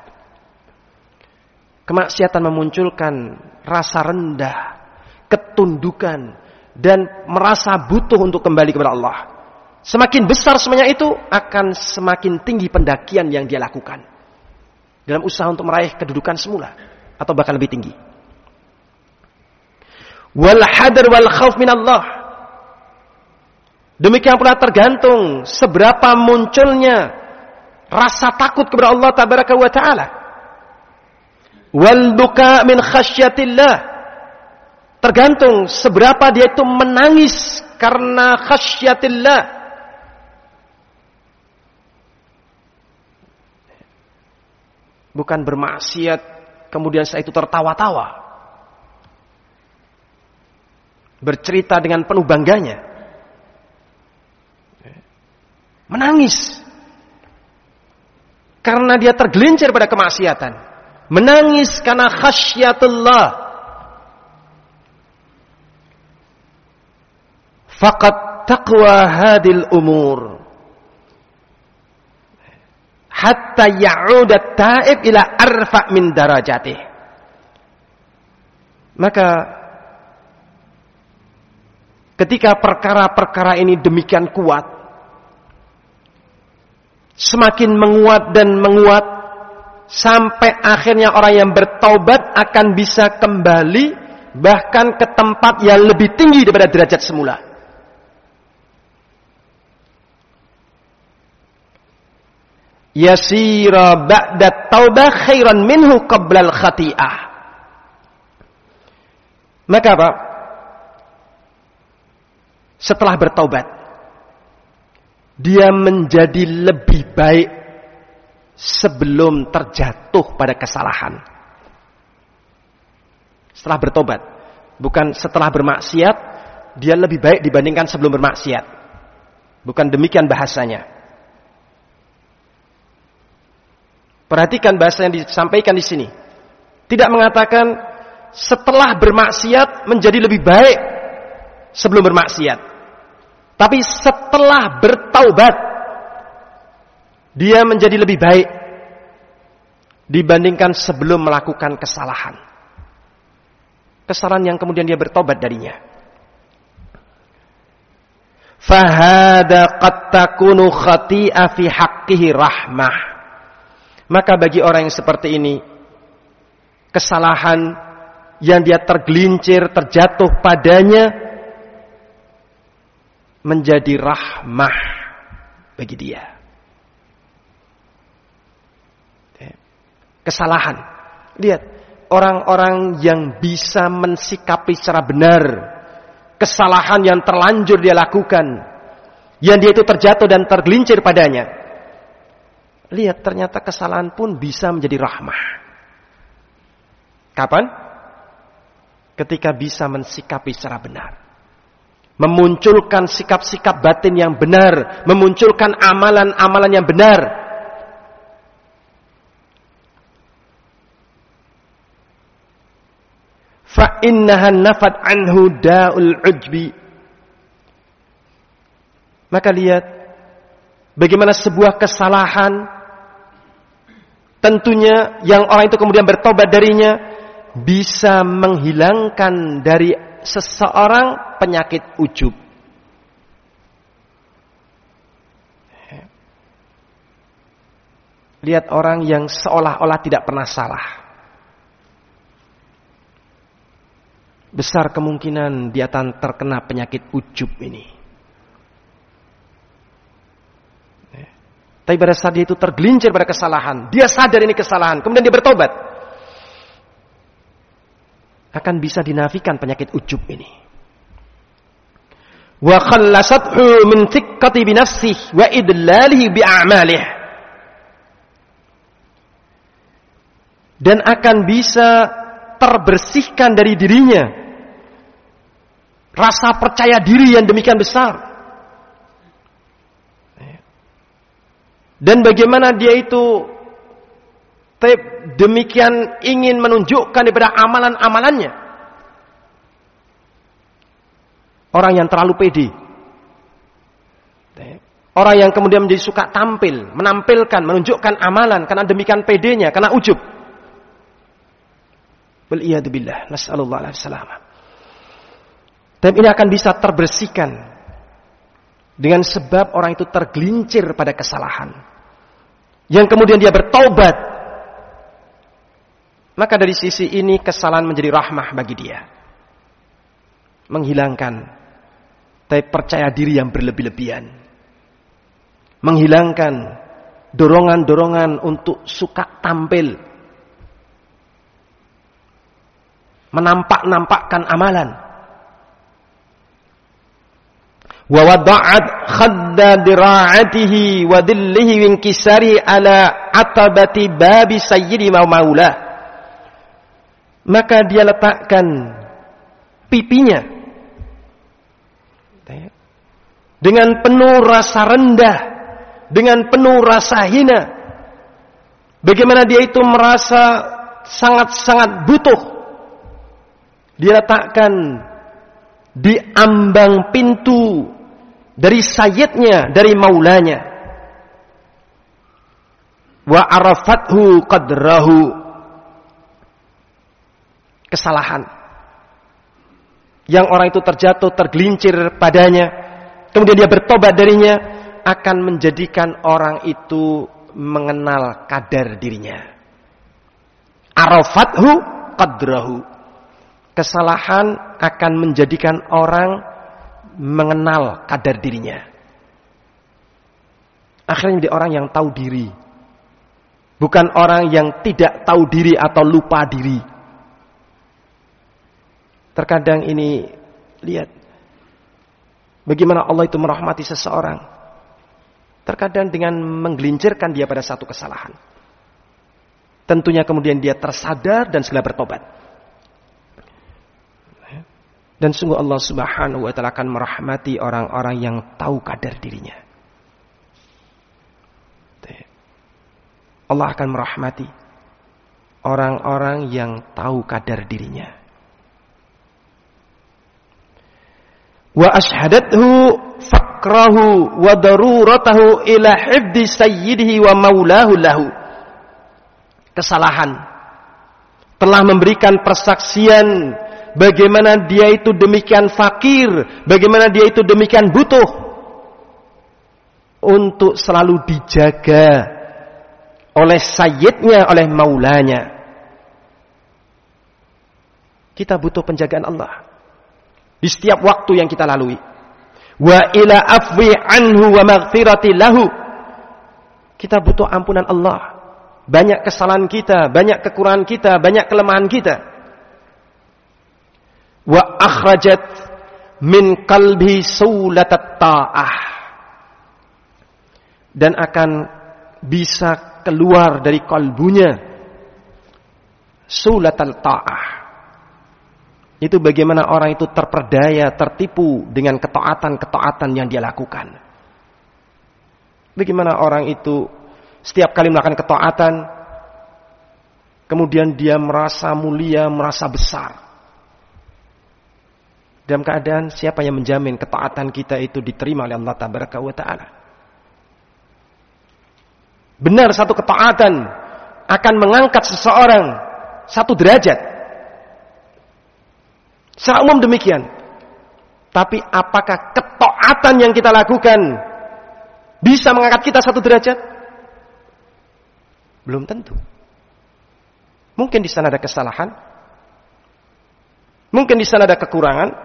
Kemaksiatan memunculkan rasa rendah, ketundukan, dan merasa butuh untuk kembali kepada Allah. Semakin besar semuanya itu, akan semakin tinggi pendakian yang dia lakukan dalam usaha untuk meraih kedudukan semula atau bahkan lebih tinggi. Wal hadar wal khauf minallah. Demikian pula tergantung seberapa munculnya rasa takut kepada Allah tabaraka wa taala. Wal buka min khasyatillah. Tergantung seberapa dia itu menangis karena khasyatillah. Bukan bermaksiat kemudian setelah itu tertawa-tawa, bercerita dengan penuh bangganya, menangis karena dia tergelincir pada kemaksiatan, menangis karena khasyatullah. Faqad taqwa hadil umur hatta ya'udat ta'ib ila arfa' min darajatih. Maka ketika perkara-perkara ini demikian kuat, semakin menguat dan menguat, sampai akhirnya orang yang bertaubat akan bisa kembali bahkan ke tempat yang lebih tinggi daripada derajat semula. Yasira ba'da taubah khairan minhu qabla al-khati'ah. Maka apa? Setelah bertaubat, dia menjadi lebih baik sebelum terjatuh pada kesalahan. Setelah bertobat, bukan setelah bermaksiat, dia lebih baik dibandingkan sebelum bermaksiat. Bukan demikian bahasanya. Perhatikan bahasa yang disampaikan di sini. Tidak mengatakan setelah bermaksiat menjadi lebih baik sebelum bermaksiat. Tapi setelah bertaubat, dia menjadi lebih baik dibandingkan sebelum melakukan kesalahan. Kesalahan yang kemudian dia bertaubat darinya. Fahada qad takunu khati'a fi haqqihi rahmah. Maka bagi orang yang seperti ini, kesalahan yang dia tergelincir, terjatuh padanya, menjadi rahmah bagi dia. Kesalahan. Lihat, orang-orang yang bisa mensikapi secara benar kesalahan yang terlanjur dia lakukan, yang dia itu terjatuh dan tergelincir padanya. Lihat, ternyata kesalahan pun bisa menjadi rahmah. Kapan? Ketika bisa mensikapi secara benar. Memunculkan sikap-sikap batin yang benar. Memunculkan amalan-amalan yang benar. fa innaha nafat anhu da'ul ujbi. Maka lihat bagaimana sebuah kesalahan, tentunya yang orang itu kemudian bertobat darinya, bisa menghilangkan dari seseorang penyakit ujub. Lihat orang yang seolah-olah tidak pernah salah. Besar kemungkinan dia akan terkena penyakit ujub ini. Tapi pada saat dia itu tergelincir pada kesalahan, dia sadar ini kesalahan, kemudian dia bertobat, akan bisa dinafikan penyakit ujub ini. Wa khallasathu min thiqqati bi nafsihi wa idlalihi bi a'malihi. Dan akan bisa terbersihkan dari dirinya rasa percaya diri yang demikian besar. Dan bagaimana dia itu demikian ingin menunjukkan daripada amalan-amalannya. Orang yang terlalu pede. Orang yang kemudian menjadi suka tampil, menampilkan, menunjukkan amalan karena demikian pedenya, karena ujub. Wal'iyadzubillah, nas'alullah alaihi. Dan ini akan bisa terbersihkan dengan sebab orang itu tergelincir pada kesalahan, yang kemudian dia bertaubat. Maka dari sisi ini kesalahan menjadi rahmah bagi dia, menghilangkan percaya diri yang berlebih-lebihan, menghilangkan dorongan-dorongan untuk suka tampil, menampak-nampakkan amalan. Wa wada'at khadda dira'atihi wa dhillihi min kisari ala atabati babi sayyidi maula. Maka dia letakkan pipinya dengan penuh rasa rendah, dengan penuh rasa hina. Bagaimana dia itu merasa sangat-sangat butuh. Dia letakkan di ambang pintu dari sayyidnya, dari maulanya. Wa arafathu qadrahu. Kesalahan yang orang itu terjatuh, tergelincir padanya, kemudian dia bertobat darinya, akan menjadikan orang itu mengenal kadar dirinya. Arafathu qadrahu. Kesalahan akan menjadikan orang mengenal kadar dirinya. Akhirnya menjadi orang yang tahu diri, bukan orang yang tidak tahu diri atau lupa diri. Terkadang ini, lihat bagaimana Allah itu merahmati seseorang. Terkadang dengan menggelincirkan dia pada satu kesalahan, tentunya kemudian dia tersadar dan segera bertobat. Dan sungguh Allah Subhanahu wa ta'ala akan merahmati orang-orang yang tahu kadar dirinya. Allah akan merahmati orang-orang yang tahu kadar dirinya. Wa ashhadathu faqrahu wa daruratahu ila hifdi sayyidihi wa maulahu lahu. Kesalahan telah memberikan persaksian bagaimana dia itu demikian fakir, bagaimana dia itu demikian butuh untuk selalu dijaga oleh sayyidnya, oleh maulanya. Kita butuh penjagaan Allah di setiap waktu yang kita lalui. Wa ila afwi anhu wa maghfirati lahu. Kita butuh ampunan Allah. Banyak kesalahan kita, banyak kekurangan kita, banyak kelemahan kita. Wa akhrajat min qalbi sulatat ta'ah. Dan akan bisa keluar dari kalbunya sulatal ta'ah. Itu bagaimana orang itu terperdaya, tertipu dengan ketaatan-ketaatan yang dia lakukan. Bagaimana orang itu setiap kali melakukan ketaatan, kemudian dia merasa mulia, merasa besar. Dalam keadaan siapa yang menjamin ketaatan kita itu diterima oleh Allah Tabaraka wa Ta'ala? Benar, satu ketaatan akan mengangkat seseorang satu derajat. Secara umum demikian. Tapi apakah ketaatan yang kita lakukan bisa mengangkat kita satu derajat? Belum tentu. Mungkin di sana ada kesalahan. Mungkin di sana ada kekurangan.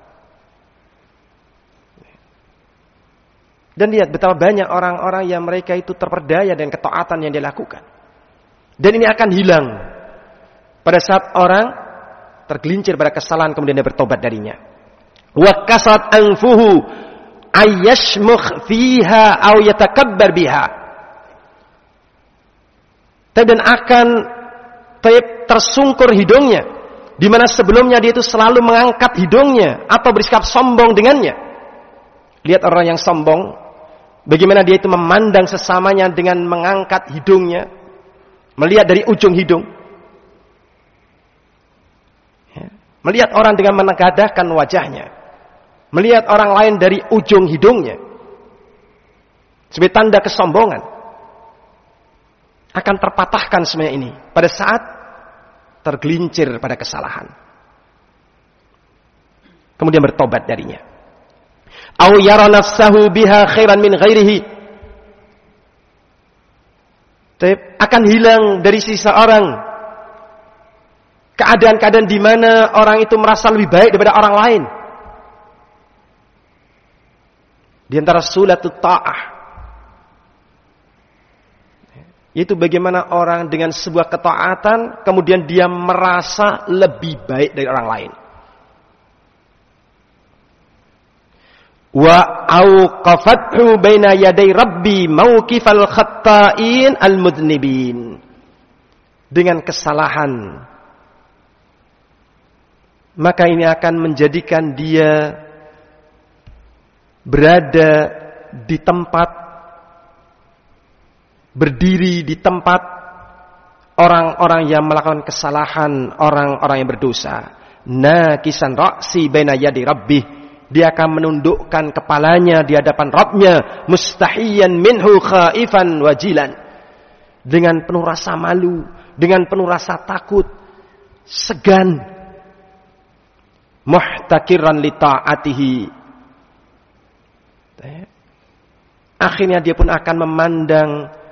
Dan lihat betapa banyak orang-orang yang mereka itu terperdaya dengan ketaatan yang dia lakukan. Dan ini akan hilang pada saat orang tergelincir pada kesalahan kemudian dia bertobat darinya. Wa kasat anfuhu ayyashmukh fiha aw yatakabbar biha. Dan akan tersungkur hidungnya, di mana sebelumnya dia itu selalu mengangkat hidungnya atau bersikap sombong dengannya. Lihat orang yang sombong, bagaimana dia itu memandang sesamanya dengan mengangkat hidungnya, melihat dari ujung hidung. Melihat orang dengan menegadahkan wajahnya, melihat orang lain dari ujung hidungnya, sebagai tanda kesombongan. Akan terpatahkan semuanya ini pada saat tergelincir pada kesalahan. Kemudian bertobat darinya. Au yara nafsahu biha khairan min ghairihi. Akan hilang dari sisi seorang keadaan-keadaan di mana orang itu merasa lebih baik daripada orang lain. Di antara sulatut ta'ah, yaitu bagaimana orang dengan sebuah ketaatan kemudian dia merasa lebih baik dari orang lain. Wa auqafathu baina yaday rabbi mauqifal khatta'in al-mudnibin. Dengan kesalahan, maka ini akan menjadikan dia berada di tempat, berdiri di tempat orang-orang yang melakukan kesalahan, orang-orang yang berdosa. Nakisan ra'si baina yadi rabbih. Dia akan menundukkan kepalanya di hadapan Rabbnya, mustahiyan minhu khaifan wajilan. Dengan penuh rasa malu, dengan penuh rasa takut, segan. Muhtakiran li ta'atihi. Akhirnya dia pun akan memandang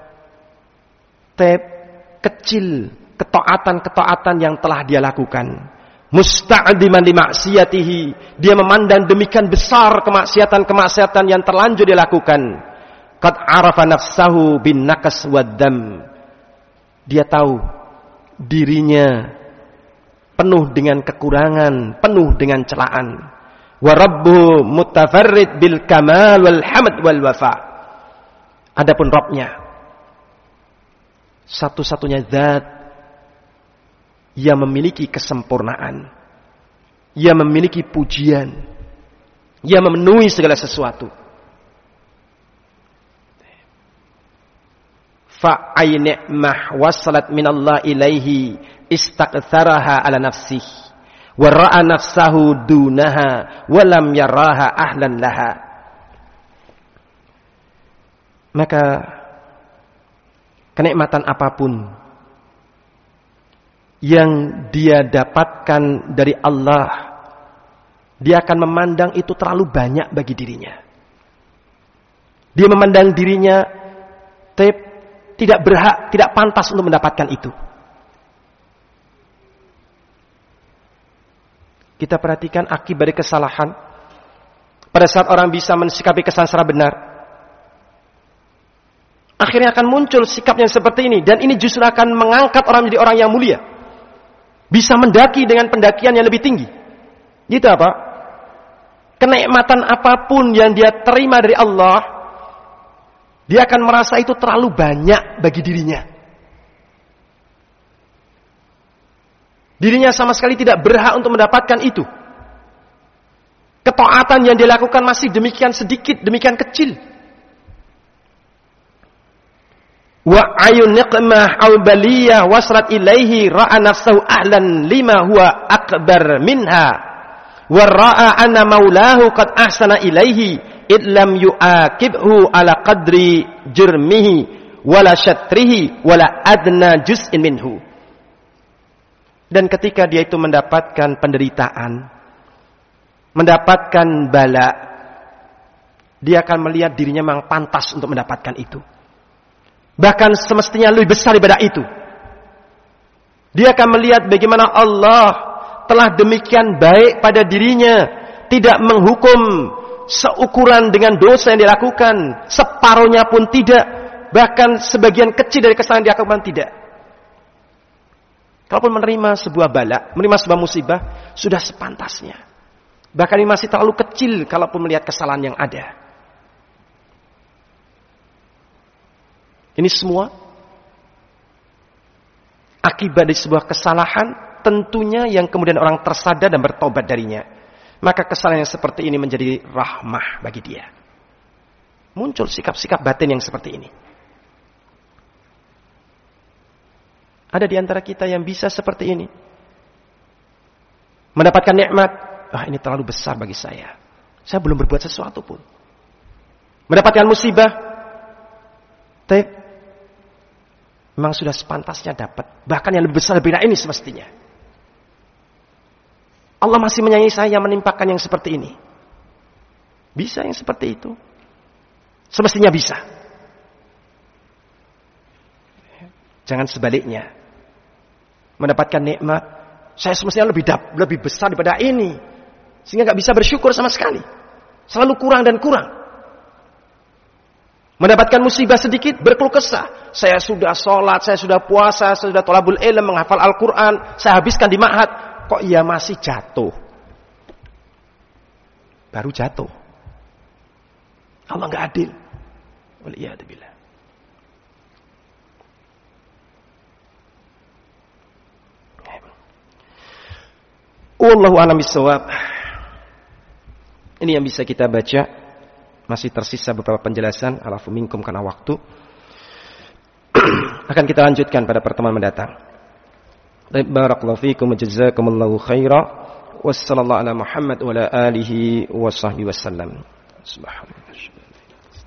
kecil ketaatan-ketaatan yang telah dia lakukan. Musta'diman li maksiyatihi. Dia memandang demikian besar kemaksiatan-kemaksiatan yang terlanjur dia lakukan. Qad arafa nafsahu bin nakas waddam. Dia tahu dirinya penuh dengan kekurangan, penuh dengan celaan. Wa rabbuhu mutafarrid bil kamal wal hamd wal wafa. Adapun Rabbnya, satu-satunya zat yang memiliki kesempurnaan, yang memiliki pujian, yang memenuhi segala sesuatu. Fa ay ni'mah wasalat minallah ilaihi istaktsaraha ala nafsihi wa ra'a nafsahu dunaha wa lam yaraha ahlan laha. Maka kenikmatan apapun yang dia dapatkan dari Allah, dia akan memandang itu terlalu banyak bagi dirinya. Dia memandang dirinya tidak berhak, tidak pantas untuk mendapatkan itu. Kita perhatikan akibat dari kesalahan. Pada saat orang bisa mensikapi kesalahan secara benar, akhirnya akan muncul sikapnya seperti ini. Dan ini justru akan mengangkat orang menjadi orang yang mulia. Bisa mendaki dengan pendakian yang lebih tinggi. Gitu apa? Kenikmatan apapun yang dia terima dari Allah, dia akan merasa itu terlalu banyak bagi dirinya. Dirinya sama sekali tidak berhak untuk mendapatkan itu. Ketaatan yang dia lakukan masih demikian sedikit, demikian kecil. Wa ayun niqmah aw baliyah wasrat ilaihi ra'a nafsahu ahlan lima huwa akbar minha wa ra'a anna maulahu qad ahsana ilaihi id lam yu'aqibhu ala qadri jurmihi wala syatrihi wala adna juz'in minhu. Dan ketika dia itu mendapatkan penderitaan, mendapatkan bala, dia akan melihat dirinya memang pantas untuk mendapatkan itu. Bahkan semestinya lebih besar daripada itu. Dia akan melihat bagaimana Allah telah demikian baik pada dirinya, tidak menghukum seukuran dengan dosa yang dilakukan, separuhnya pun tidak, bahkan sebagian kecil dari kesalahan yang dilakukan tidak. Kalaupun menerima sebuah bala, menerima sebuah musibah, sudah sepantasnya. Bahkan ini masih terlalu kecil kalaupun melihat kesalahan yang ada. Ini semua akibat dari sebuah kesalahan, tentunya yang kemudian orang tersadar dan bertobat darinya. Maka kesalahan yang seperti ini menjadi rahmah bagi dia. Muncul sikap-sikap batin yang seperti ini. Ada di antara kita yang bisa seperti ini. Mendapatkan nikmat, ini terlalu besar bagi saya. Saya belum berbuat sesuatu pun. Mendapatkan musibah, memang sudah sepantasnya dapat. Bahkan yang lebih besar daripada ini semestinya. Allah masih menyayangi saya menimpakan yang seperti ini. Bisa yang seperti itu. Semestinya bisa. Jangan sebaliknya. Mendapatkan nikmat, saya semestinya lebih besar daripada ini. Sehingga gak bisa bersyukur sama sekali. Selalu kurang dan kurang. Mendapatkan musibah sedikit, berkeluh kesah. Saya sudah sholat, saya sudah puasa, saya sudah thalabul ilm, menghafal Al-Quran, saya habiskan di ma'had. Kok ia masih jatuh? Baru jatuh. Allah gak adil. Waliyahdubillah. Wallahu a'lam bishawab. Ini yang bisa kita baca. Masih tersisa beberapa penjelasan, alafu minkum karena waktu. Akan kita lanjutkan pada pertemuan mendatang. Barakallahu fiikum wa jazakumullahu khaira. Wassallallahu ala Muhammad wa ala alihi wa sahbihi wasallam. Subhanallah.